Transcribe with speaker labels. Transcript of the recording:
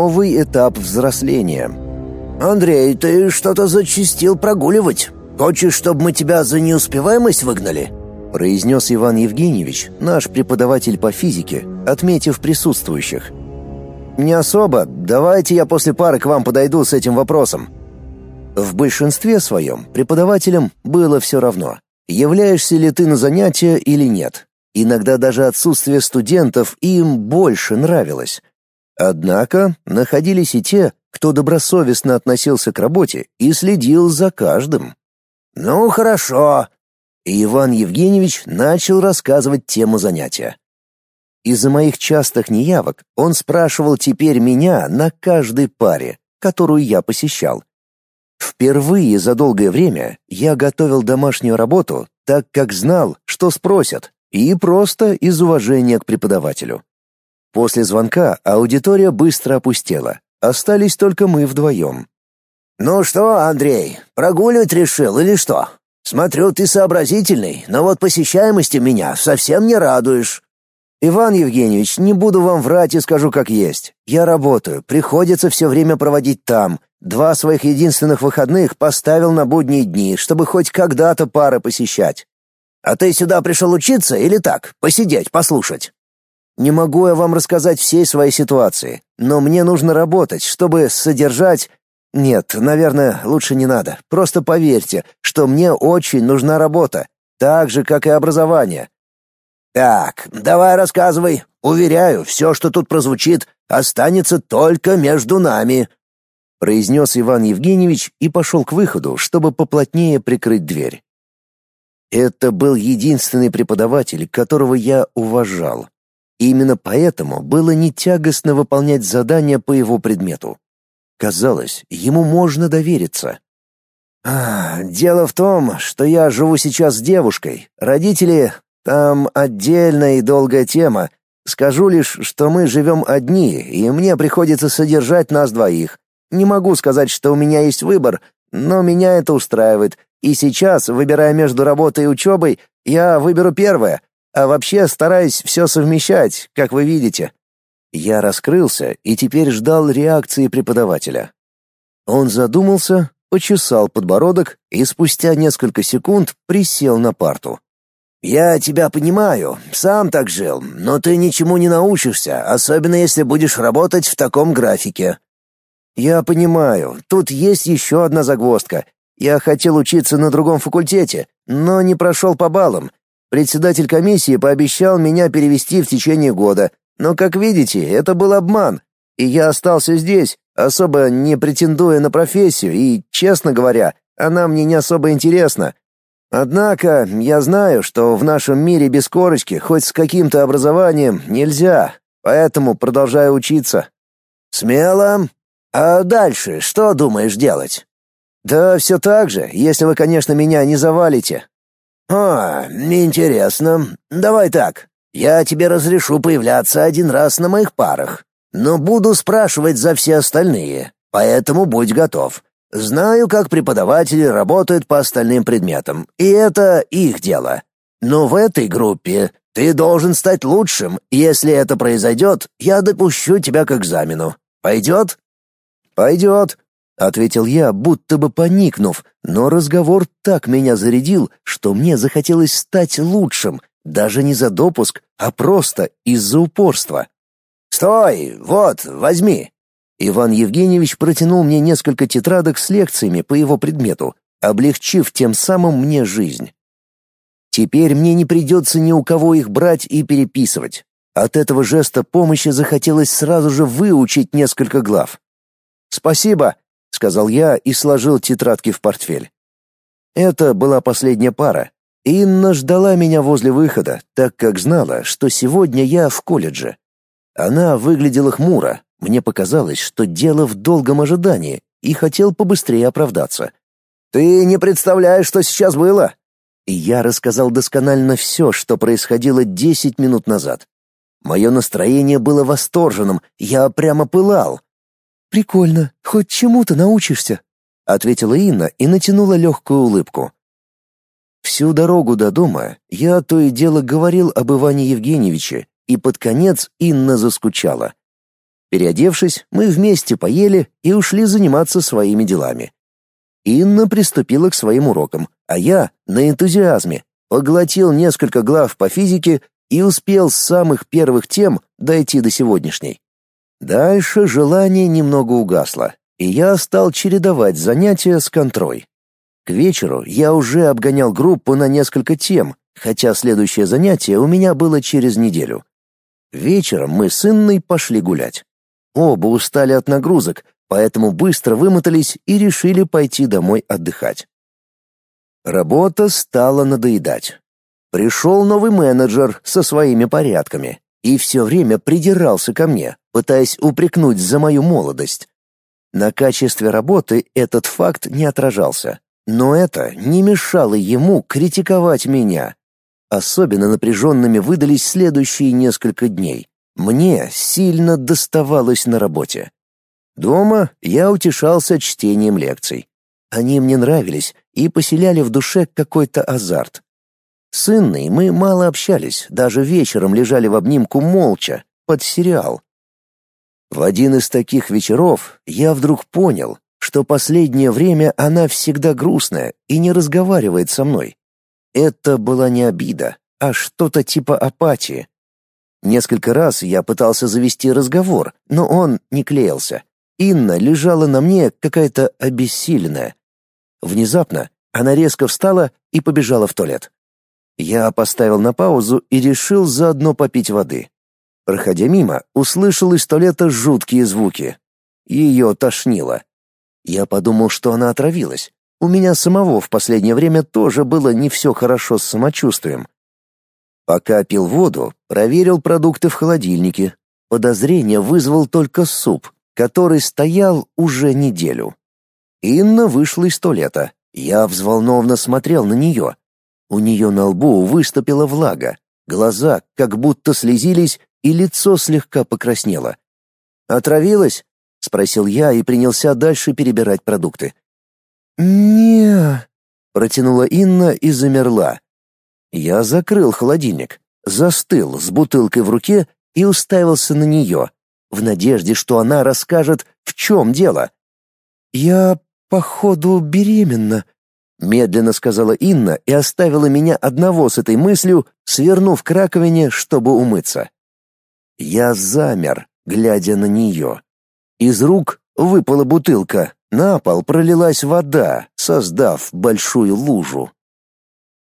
Speaker 1: новый этап взросления.
Speaker 2: «Андрей, ты что-то зачастил прогуливать. Хочешь, чтобы мы тебя за неуспеваемость выгнали?»
Speaker 1: произнес Иван Евгеньевич, наш преподаватель по физике, отметив присутствующих. «Не особо. Давайте я после пары к вам подойду с этим вопросом». В большинстве своем преподавателям было все равно, являешься ли ты на занятия или нет. Иногда даже отсутствие студентов им больше нравилось. Однако находились и те, кто добросовестно относился к работе и следил за каждым.
Speaker 2: «Ну, хорошо».
Speaker 1: И Иван Евгеньевич начал рассказывать тему занятия. Из-за моих частых неявок он спрашивал теперь меня на каждой паре, которую я посещал. Впервые за долгое время я готовил домашнюю работу, так как знал, что спросят, и просто из уважения к преподавателю. После звонка аудитория быстро опустела, остались только мы вдвоем.
Speaker 2: «Ну что, Андрей, прогуливать решил или что? Смотрю, ты сообразительный, но вот посещаемостью меня совсем не радуешь».
Speaker 1: «Иван Евгеньевич, не буду вам врать и скажу как есть. Я работаю, приходится все время проводить там. 2 своих единственных выходных поставил на будние дни, чтобы хоть когда-то пары посещать».
Speaker 2: «А ты сюда пришел учиться или так, посидеть, послушать?»
Speaker 1: «Не могу я вам рассказать всей своей ситуации, но мне нужно работать, чтобы содержать...» «Нет, наверное, лучше не надо. Просто поверьте, что мне очень нужна работа, так же, как и образование».
Speaker 2: «Так, давай рассказывай. Уверяю, все, что тут прозвучит, останется только между нами»,
Speaker 1: произнес Иван Евгеньевич и пошел к выходу, чтобы поплотнее прикрыть дверь. Это был единственный преподаватель, которого я уважал. Именно поэтому было не тягостно выполнять задания по его предмету. Казалось, ему можно довериться. Дело в том, что я живу сейчас с девушкой. Родители — там отдельная и долгая тема. Скажу лишь, что мы живем одни, и мне приходится содержать нас двоих. Не могу сказать, что у меня есть выбор, но меня это устраивает. И сейчас, выбирая между работой и учебой, я выберу первое, а вообще стараюсь все совмещать, как вы видите. Я раскрылся и теперь ждал реакции преподавателя. Он задумался, почесал подбородок и спустя несколько секунд присел на парту.
Speaker 2: «Я тебя понимаю, сам так жил, но ты ничему не научишься, особенно если будешь работать в таком графике».
Speaker 1: «Я понимаю, тут есть еще одна загвоздка. Я хотел учиться на другом факультете, но не прошел по баллам. Председатель комиссии пообещал меня перевести в течение года, но, как видите, это был обман, и я остался здесь, особо не претендуя на профессию, и, честно говоря, она мне не особо интересна. Однако я знаю, что в нашем мире без корочки, хоть с каким-то образованием, нельзя, поэтому продолжаю учиться».
Speaker 2: «Смело. А дальше что думаешь делать?»
Speaker 1: «Да все так же, если вы, конечно, меня не завалите».
Speaker 2: Интересно. Давай так. Я тебе разрешу появляться 1 раз на моих парах, но буду спрашивать за все остальные, поэтому будь готов. Знаю, как преподаватели работают по остальным предметам, и это их дело. Но в этой группе ты должен стать лучшим, и если это произойдет, я допущу тебя к экзамену. Пойдет?»
Speaker 1: «Пойдет», — ответил я, будто бы поникнув, но разговор так меня зарядил, что мне захотелось стать лучшим, даже не за допуск, а просто из-за упорства.
Speaker 2: «Стой, вот, возьми».
Speaker 1: Иван Евгеньевич протянул мне несколько тетрадок с лекциями по его предмету, облегчив тем самым мне жизнь. Теперь мне не придется ни у кого их брать и переписывать. От этого жеста помощи захотелось сразу же выучить несколько глав. «Спасибо», — сказал я и сложил тетрадки в портфель. Это была последняя пара. Инна ждала меня возле выхода, так как знала, что сегодня я в колледже. Она выглядела хмуро. Мне показалось, что дело в долгом ожидании, и хотел побыстрее оправдаться. «Ты не представляешь, что сейчас было!» И я рассказал досконально все, что происходило 10 минут назад. Мое настроение было восторженным, я прямо пылал. «Прикольно, хоть чему-то научишься», — ответила Инна и натянула легкую улыбку. Всю дорогу до дома я то и дело говорил об Иване Евгеньевиче, и под конец Инна заскучала. Переодевшись, мы вместе поели и ушли заниматься своими делами. Инна приступила к своим урокам, а я, на энтузиазме, поглотил несколько глав по физике и успел с самых первых тем дойти до сегодняшней. Дальше желание немного угасло, и я стал чередовать занятия с контрой. К вечеру я уже обгонял группу на несколько тем, хотя следующее занятие у меня было через неделю. Вечером мы с Инной пошли гулять. Оба устали от нагрузок, поэтому быстро вымотались и решили пойти домой отдыхать. Работа стала надоедать. Пришел новый менеджер со своими порядками и все время придирался ко мне, пытаясь упрекнуть за мою молодость. На качестве работы этот факт не отражался, но это не мешало ему критиковать меня. Особенно напряженными выдались следующие несколько дней. Мне сильно доставалось на работе. Дома я утешался чтением лекций. Они мне нравились и поселяли в душе какой-то азарт. С Инной мы мало общались, даже вечером лежали в обнимку молча, под сериал. В один из таких вечеров я вдруг понял, что последнее время она всегда грустная и не разговаривает со мной. Это была не обида, а что-то типа апатии. Несколько раз я пытался завести разговор, но он не клеился. Инна лежала на мне какая-то обессиленная. Внезапно она резко встала и побежала в туалет. Я поставил на паузу и решил заодно попить воды. Проходя мимо, услышал из туалета жуткие звуки. Ее тошнило. Я подумал, что она отравилась. У меня самого в последнее время тоже было не все хорошо с самочувствием. Пока пил воду, проверил продукты в холодильнике. Подозрение вызвал только суп, который стоял уже неделю. Инна вышла из туалета. Я взволнованно смотрел на нее. У нее на лбу выступила влага, глаза как будто слезились, и лицо слегка покраснело. «Отравилась?» — спросил я и принялся дальше перебирать продукты. «Не-а», протянула Инна и замерла. Я закрыл холодильник, застыл с бутылкой в руке и уставился на нее, в надежде, что она расскажет, в чем дело. «Я, походу, беременна», — медленно сказала Инна и оставила меня одного с этой мыслью, свернув к раковине, чтобы умыться. Я замер, глядя на нее. Из рук выпала бутылка, на пол пролилась вода, создав большую лужу.